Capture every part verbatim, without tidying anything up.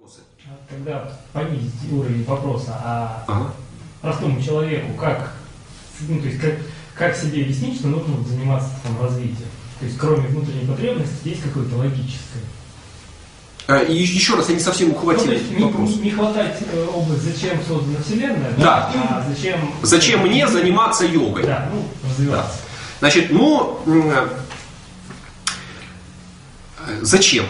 Тогда понизить уровень вопроса, а ага. простому человеку как, ну, то есть как, как себе объяснить, что нужно заниматься саморазвитием? То есть кроме внутренней потребности есть какое-то логическое. А, и еще раз, я не совсем ухватил ну, то есть вопрос. Не, не хватать э, область, зачем создана Вселенная, да. а зачем... Зачем мне заниматься йогой? Да, ну, развиваться. Да. Значит, ну, зачем?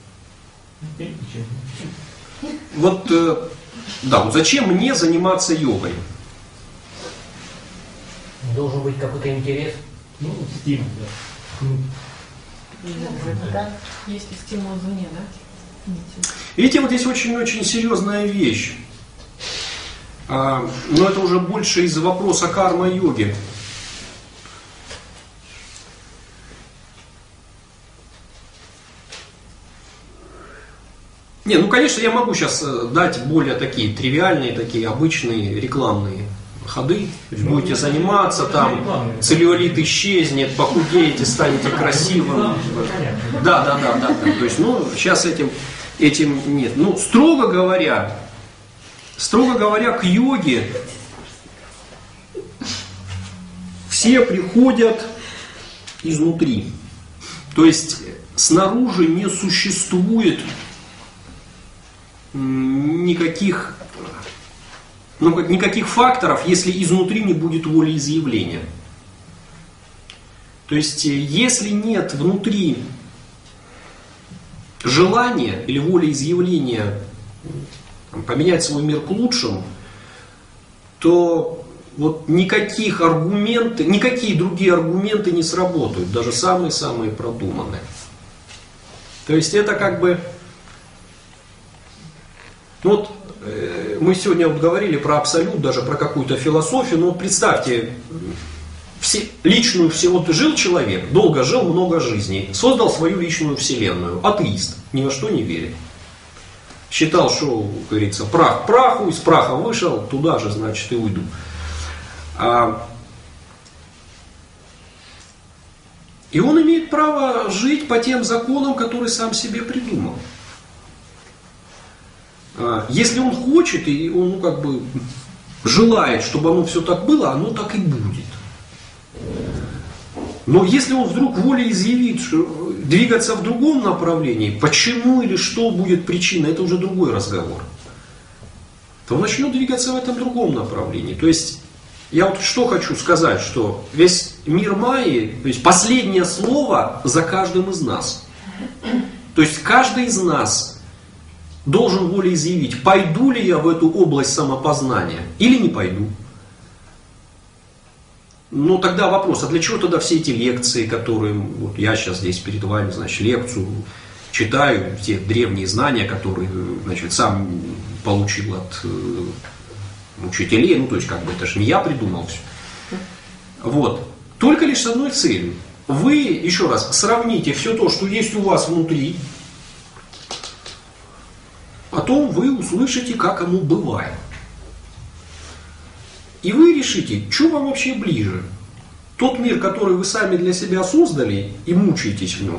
Вот, да, вот зачем мне заниматься йогой? Должен быть какой-то интерес. Ну, стимул, да. Да, есть и стимул извне, да? Видите, вот здесь очень-очень серьезная вещь. А, но это уже больше из-за вопроса карма-йоги. Не, ну конечно, я могу сейчас дать более такие тривиальные, такие обычные рекламные ходы. Будете заниматься, там целлюлит исчезнет, похудеете, станете красивым. Да, да, да, да, да. То есть, ну, сейчас этим, этим нет. Ну, строго говоря, строго говоря, к йоге все приходят изнутри. То есть, снаружи не существует никаких, ну, никаких факторов, если изнутри не будет волеизъявления. То есть, если нет внутри желания или волеизъявления поменять свой мир к лучшему, то вот никаких аргументов, никакие другие аргументы не сработают, даже самые-самые продуманные. То есть это как бы... Ну вот э, мы сегодня вот говорили про абсолют, даже про какую-то философию, но вот представьте, все, личную, все, вот жил человек, долго жил, много жизней, создал свою личную вселенную, атеист, ни во что не верит. Считал, что, как говорится, прах праху, из праха вышел, туда же, значит, и уйду. А, и он имеет право жить по тем законам, которые сам себе придумал. Если он хочет, и он, ну, как бы желает, чтобы оно все так было, оно так и будет. Но если он вдруг волеизъявит, что двигаться в другом направлении, почему или что будет причина, это уже другой разговор. То он начнет двигаться в этом другом направлении. То есть, я вот что хочу сказать, что весь мир Майи, то есть последнее слово за каждым из нас. То есть каждый из нас должен волеизъявить, пойду ли я в эту область самопознания или не пойду. Ну тогда вопрос, а для чего тогда все эти лекции, которые вот я сейчас здесь перед вами, значит, лекцию читаю, те древние знания, которые, значит, сам получил от э, учителей, ну то есть как бы это же не я придумал все. Вот. Только лишь с одной целью. Вы, еще раз, сравните все то, что есть у вас внутри, потом вы услышите, как оно бывает. И вы решите, что вам вообще ближе. Тот мир, который вы сами для себя создали и мучаетесь в нем.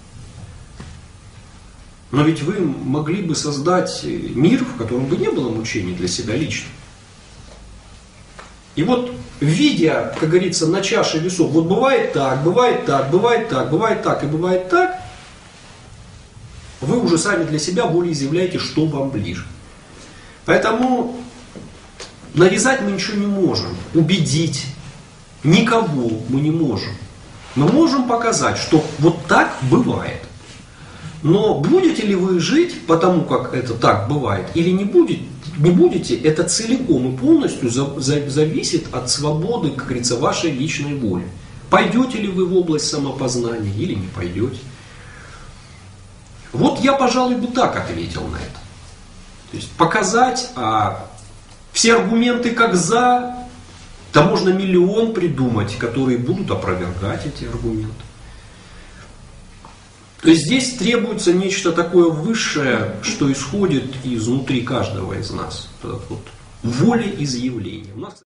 Но ведь вы могли бы создать мир, в котором бы не было мучений для себя лично. И вот, видя, как говорится, на чаше весов, вот бывает так, бывает так, бывает так, бывает так и бывает так, вы уже сами для себя волеизъявляете, что вам ближе. Поэтому навязать мы ничего не можем, убедить никого мы не можем. Мы можем показать, что вот так бывает. Но будете ли вы жить потому, как это так бывает, или не будете, не будете, это целиком и полностью за, за, зависит от свободы, как говорится, вашей личной воли. Пойдете ли вы в область самопознания или не пойдете. Вот я, пожалуй, бы так ответил на это. То есть показать а, все аргументы как за, да можно миллион придумать, которые будут опровергать эти аргументы. То есть здесь требуется нечто такое высшее, что исходит изнутри каждого из нас. Вот волеизъявление. У нас